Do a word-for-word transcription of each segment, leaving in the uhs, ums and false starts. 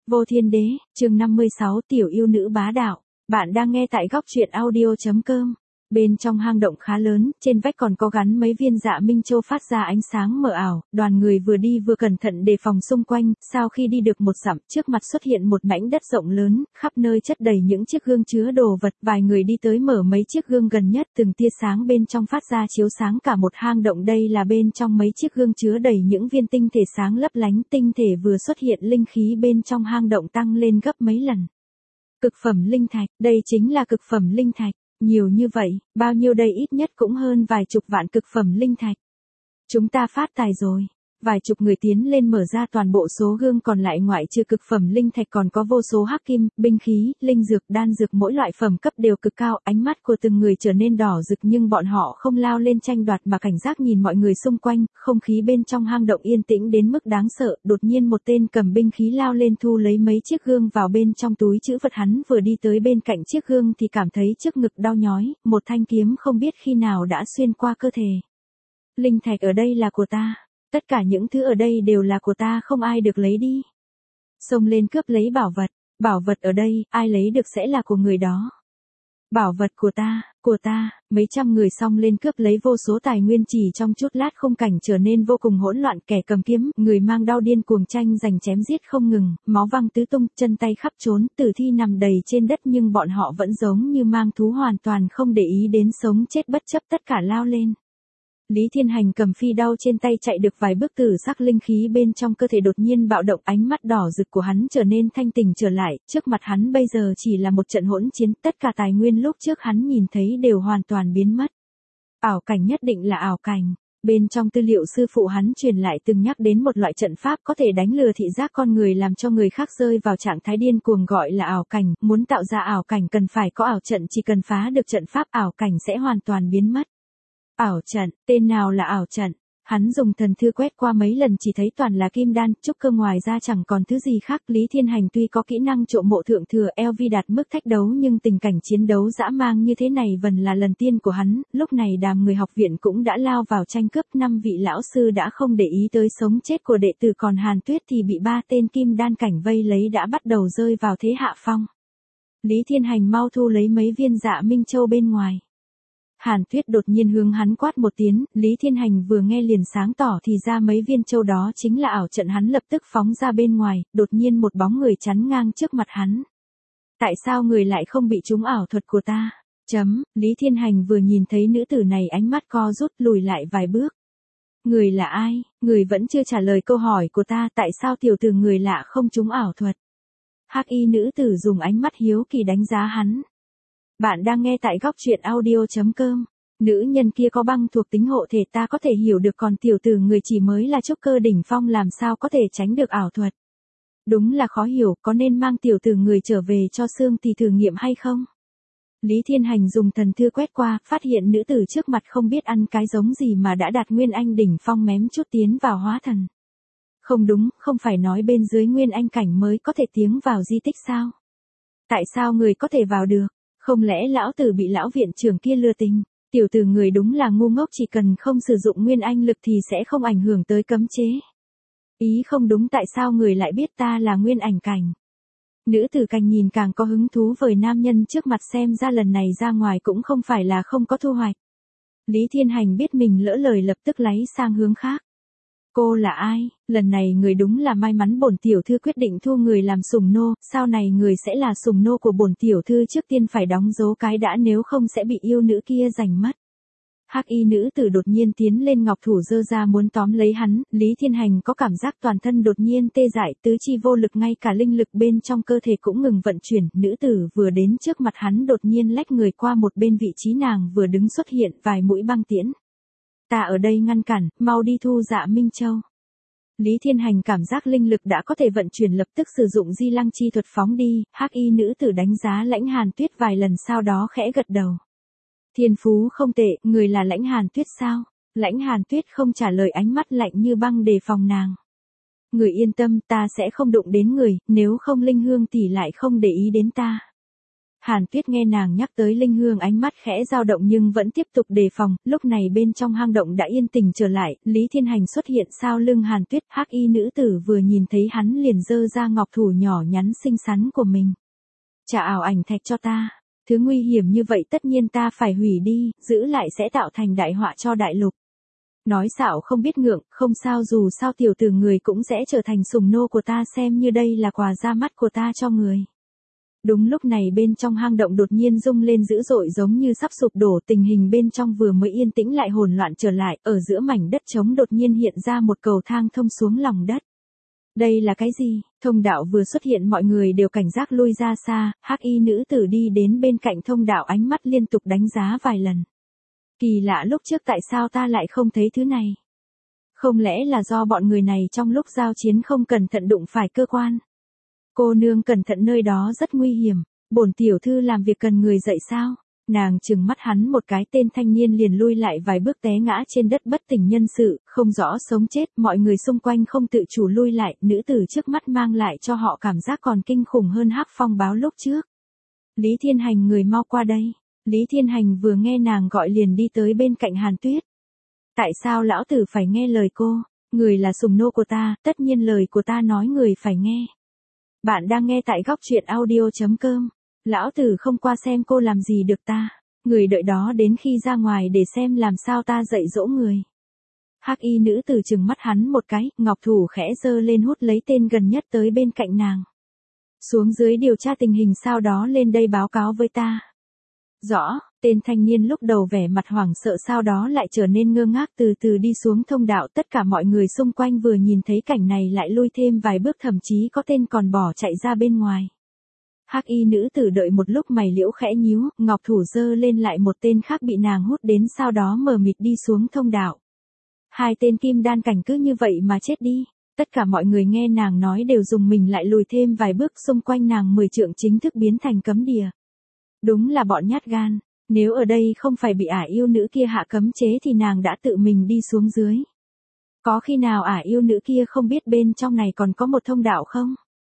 Vô Thiên Đế, chương năm mươi sáu, tiểu yêu nữ bá đạo. Bạn đang nghe tại góc truyện audio chấm com. Bên trong hang động khá lớn, trên vách còn có gắn mấy viên dạ minh châu phát ra ánh sáng mờ ảo, đoàn người vừa đi vừa cẩn thận đề phòng xung quanh, sau khi đi được một dặm, trước mặt xuất hiện một mảnh đất rộng lớn, khắp nơi chất đầy những chiếc gương chứa đồ vật, vài người đi tới mở mấy chiếc gương gần nhất, từng tia sáng bên trong phát ra chiếu sáng cả một hang động. Đây là bên trong mấy chiếc gương chứa đầy những viên tinh thể sáng lấp lánh, tinh thể vừa xuất hiện linh khí bên trong hang động tăng lên gấp mấy lần. Cực phẩm linh thạch, đây chính là cực phẩm linh thạch. Nhiều như vậy, bao nhiêu đây, ít nhất cũng hơn vài chục vạn cực phẩm linh thạch. Chúng ta phát tài rồi. Vài chục người tiến lên mở ra toàn bộ số gương còn lại, ngoại trừ cực phẩm linh thạch còn có vô số hắc kim, binh khí, linh dược, đan dược, mỗi loại phẩm cấp đều cực cao. Ánh mắt của từng người trở nên đỏ rực nhưng bọn họ không lao lên tranh đoạt mà cảnh giác nhìn mọi người xung quanh. Không khí bên trong hang động yên tĩnh đến mức đáng sợ. Đột nhiên một tên cầm binh khí lao lên thu lấy mấy chiếc gương vào bên trong túi trữ vật. Hắn vừa đi tới bên cạnh chiếc gương thì cảm thấy trước ngực đau nhói, một thanh kiếm không biết khi nào đã xuyên qua cơ thể. Linh thạch ở đây là của ta. Tất cả những thứ ở đây đều là của ta, không ai được lấy đi. Xông lên cướp lấy bảo vật, bảo vật ở đây, ai lấy được sẽ là của người đó. Bảo vật của ta, của ta, mấy trăm người xông lên cướp lấy vô số tài nguyên. Chỉ trong chút lát khung cảnh trở nên vô cùng hỗn loạn, kẻ cầm kiếm, người mang đao điên cuồng tranh giành chém giết không ngừng, máu văng tứ tung, chân tay khắp trốn, tử thi nằm đầy trên đất nhưng bọn họ vẫn giống như mang thú, hoàn toàn không để ý đến sống chết, bất chấp tất cả lao lên. Lý Thiên Hành cầm phi đao trên tay chạy được vài bước, tử sắc linh khí bên trong cơ thể đột nhiên bạo động, ánh mắt đỏ rực của hắn trở nên thanh tỉnh trở lại, trước mặt hắn bây giờ chỉ là một trận hỗn chiến, tất cả tài nguyên lúc trước hắn nhìn thấy đều hoàn toàn biến mất. Ảo cảnh, nhất định là ảo cảnh. Bên trong tư liệu sư phụ hắn truyền lại từng nhắc đến một loại trận pháp có thể đánh lừa thị giác con người, làm cho người khác rơi vào trạng thái điên cuồng, gọi là ảo cảnh. Muốn tạo ra ảo cảnh cần phải có ảo trận, chỉ cần phá được trận pháp, ảo cảnh sẽ hoàn toàn biến mất. Ảo trận, tên nào là ảo trận? Hắn dùng thần thư quét qua mấy lần chỉ thấy toàn là kim đan, trúc cơ, ngoài ra chẳng còn thứ gì khác. Lý Thiên Hành tuy có kỹ năng trộm mộ thượng thừa, eo vi đạt mức thách đấu, nhưng tình cảnh chiến đấu dã man như thế này vẫn là lần tiên của hắn. Lúc này đám người học viện cũng đã lao vào tranh cướp, năm vị lão sư đã không để ý tới sống chết của đệ tử, còn Hàn Tuyết thì bị ba tên kim đan cảnh vây lấy, đã bắt đầu rơi vào thế hạ phong. Lý Thiên Hành mau thu lấy mấy viên dạ minh châu bên ngoài. Hàn Tuyết đột nhiên hướng hắn quát một tiếng, Lý Thiên Hành vừa nghe liền sáng tỏ thì ra mấy viên châu đó chính là ảo trận. Hắn lập tức phóng ra bên ngoài, đột nhiên một bóng người chắn ngang trước mặt hắn. Tại sao người lại không bị trúng ảo thuật của ta? Chấm, Lý Thiên Hành vừa nhìn thấy nữ tử này ánh mắt co rút, lùi lại vài bước. Người là ai? Người vẫn chưa trả lời câu hỏi của ta, tại sao tiểu tử người lạ không trúng ảo thuật? Hắc y nữ tử dùng ánh mắt hiếu kỳ đánh giá hắn. Bạn đang nghe tại góc truyện audio chấm com. Nữ nhân kia có băng thuộc tính hộ thể, ta có thể hiểu được, còn tiểu tử người chỉ mới là trúc cơ đỉnh phong làm sao có thể tránh được ảo thuật. Đúng là khó hiểu, có nên mang tiểu tử người trở về cho Sương thì thử nghiệm hay không? Lý Thiên Hành dùng thần thư quét qua, phát hiện nữ tử trước mặt không biết ăn cái giống gì mà đã đạt Nguyên Anh đỉnh phong, mém chút tiến vào hóa thần. Không đúng, không phải nói bên dưới Nguyên Anh cảnh mới có thể tiến vào di tích sao? Tại sao người có thể vào được? Không lẽ lão tử bị lão viện trưởng kia lừa tình? Tiểu tử người đúng là ngu ngốc, chỉ cần không sử dụng nguyên anh lực thì sẽ không ảnh hưởng tới cấm chế. Ý không đúng, tại sao người lại biết ta là nguyên ảnh cảnh? Nữ tử càng nhìn càng có hứng thú với nam nhân trước mặt, xem ra lần này ra ngoài cũng không phải là không có thu hoạch. Lý Thiên Hành biết mình lỡ lời, lập tức lấy sang hướng khác. Cô là ai? Lần này người đúng là may mắn, bổn tiểu thư quyết định thu người làm sủng nô, sau này người sẽ là sủng nô của bổn tiểu thư, trước tiên phải đóng dấu cái đã, nếu không sẽ bị yêu nữ kia giành mất. Hắc y nữ tử đột nhiên tiến lên, ngọc thủ giơ ra muốn tóm lấy hắn. Lý Thiên Hành có cảm giác toàn thân đột nhiên tê dại, tứ chi vô lực, ngay cả linh lực bên trong cơ thể cũng ngừng vận chuyển. Nữ tử vừa đến trước mặt hắn đột nhiên lách người qua một bên, vị trí nàng vừa đứng xuất hiện vài mũi băng tiễn. Ta ở đây ngăn cản, mau đi thu dạ minh châu. Lý Thiên Hành cảm giác linh lực đã có thể vận chuyển, lập tức sử dụng di lăng chi thuật phóng đi. Hắc y nữ tử đánh giá Lãnh Hàn Tuyết vài lần sau đó khẽ gật đầu. Thiên phú không tệ, người là Lãnh Hàn Tuyết sao? Lãnh Hàn Tuyết không trả lời, ánh mắt lạnh như băng đề phòng nàng. Người yên tâm, ta sẽ không đụng đến người, nếu không Linh Hương tỷ lại không để ý đến ta. Hàn Tuyết nghe nàng nhắc tới Linh Hương ánh mắt khẽ dao động nhưng vẫn tiếp tục đề phòng, lúc này bên trong hang động đã yên tĩnh trở lại, Lý Thiên Hành xuất hiện sau lưng Hàn Tuyết, hắc y nữ tử vừa nhìn thấy hắn liền giơ ra ngọc thủ nhỏ nhắn xinh xắn của mình. Trả ảo ảnh thạch cho ta, thứ nguy hiểm như vậy tất nhiên ta phải hủy đi, giữ lại sẽ tạo thành đại họa cho đại lục. Nói xạo không biết ngượng, không sao dù sao tiểu tử người cũng sẽ trở thành sủng nô của ta xem như đây là quà ra mắt của ta cho người. Đúng lúc này bên trong hang động đột nhiên rung lên dữ dội giống như sắp sụp đổ, tình hình bên trong vừa mới yên tĩnh lại hỗn loạn trở lại, ở giữa mảnh đất trống đột nhiên hiện ra một cầu thang thông xuống lòng đất. Đây là cái gì? Thông đạo vừa xuất hiện mọi người đều cảnh giác lui ra xa, hắc y nữ tử đi đến bên cạnh thông đạo ánh mắt liên tục đánh giá vài lần. Kỳ lạ lúc trước tại sao ta lại không thấy thứ này? Không lẽ là do bọn người này trong lúc giao chiến không cẩn thận đụng phải cơ quan? Cô nương cẩn thận nơi đó rất nguy hiểm, bổn tiểu thư làm việc cần người dạy sao? Nàng trừng mắt hắn một cái, tên thanh niên liền lui lại vài bước té ngã trên đất bất tỉnh nhân sự, không rõ sống chết, mọi người xung quanh không tự chủ lui lại, nữ tử trước mắt mang lại cho họ cảm giác còn kinh khủng hơn Hắc Phong báo lúc trước. Lý Thiên Hành người mau qua đây. Lý Thiên Hành vừa nghe nàng gọi liền đi tới bên cạnh Hàn Tuyết. Tại sao lão tử phải nghe lời cô? Người là sủng nô của ta, tất nhiên lời của ta nói người phải nghe. Bạn đang nghe tại góc truyện audio chấm com. Lão tử không qua xem cô làm gì được ta. Người đợi đó đến khi ra ngoài để xem làm sao ta dạy dỗ người. Hắc y nữ tử trừng mắt hắn một cái, ngọc thủ khẽ giơ lên hút lấy tên gần nhất tới bên cạnh nàng. Xuống dưới điều tra tình hình sau đó lên đây báo cáo với ta. Rõ, tên thanh niên lúc đầu vẻ mặt hoảng sợ sau đó lại trở nên ngơ ngác từ từ đi xuống thông đạo, tất cả mọi người xung quanh vừa nhìn thấy cảnh này lại lui thêm vài bước, thậm chí có tên còn bỏ chạy ra bên ngoài. Hắc y nữ tử đợi một lúc mày liễu khẽ nhíu, ngọc thủ giơ lên lại một tên khác bị nàng hút đến sau đó mờ mịt đi xuống thông đạo. Hai tên kim đan cảnh cứ như vậy mà chết đi. Tất cả mọi người nghe nàng nói đều dùng mình lại lùi thêm vài bước, xung quanh nàng mười trượng chính thức biến thành cấm địa. Đúng là bọn nhát gan, nếu ở đây không phải bị ả yêu nữ kia hạ cấm chế thì nàng đã tự mình đi xuống dưới. Có khi nào ả yêu nữ kia không biết bên trong này còn có một thông đạo không?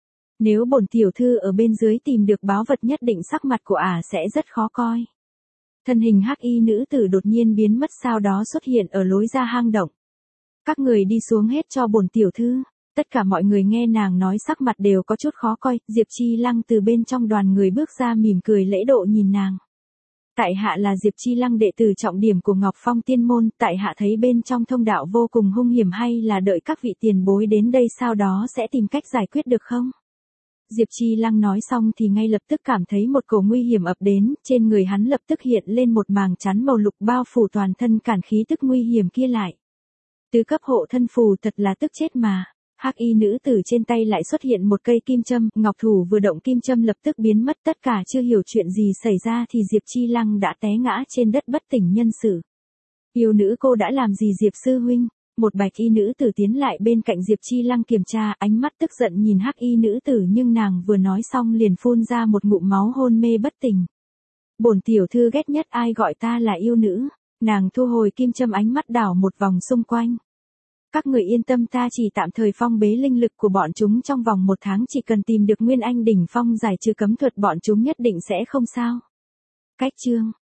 Nếu bổn tiểu thư ở bên dưới tìm được báu vật nhất định sắc mặt của ả sẽ rất khó coi. Thân hình hắc y nữ tử đột nhiên biến mất sau đó xuất hiện ở lối ra hang động. Các người đi xuống hết cho bổn tiểu thư. Tất cả mọi người nghe nàng nói sắc mặt đều có chút khó coi, Diệp Chi Lăng từ bên trong đoàn người bước ra mỉm cười lễ độ nhìn nàng. Tại hạ là Diệp Chi Lăng, đệ tử trọng điểm của Ngọc Phong Tiên Môn, tại hạ thấy bên trong thông đạo vô cùng hung hiểm, hay là đợi các vị tiền bối đến đây sau đó sẽ tìm cách giải quyết được không? Diệp Chi Lăng nói xong thì ngay lập tức cảm thấy một cổ nguy hiểm ập đến, trên người hắn lập tức hiện lên một màng chắn màu lục bao phủ toàn thân cản khí tức nguy hiểm kia lại. Tứ cấp hộ thân phù thật là tức chết mà. Hắc y nữ tử trên tay lại xuất hiện một cây kim châm, ngọc thủ vừa động kim châm lập tức biến mất, tất cả chưa hiểu chuyện gì xảy ra thì Diệp Chi Lăng đã té ngã trên đất bất tỉnh nhân sự. Yêu nữ cô đã làm gì Diệp sư huynh? Một bạch y nữ tử tiến lại bên cạnh Diệp Chi Lăng kiểm tra, ánh mắt tức giận nhìn hắc y nữ tử nhưng nàng vừa nói xong liền phun ra một ngụm máu hôn mê bất tỉnh. Bổn tiểu thư ghét nhất ai gọi ta là yêu nữ. Nàng thu hồi kim châm, ánh mắt đảo một vòng xung quanh. Các người yên tâm, ta chỉ tạm thời phong bế linh lực của bọn chúng trong vòng một tháng, chỉ cần tìm được Nguyên Anh đỉnh phong giải trừ cấm thuật bọn chúng nhất định sẽ không sao. Cách chương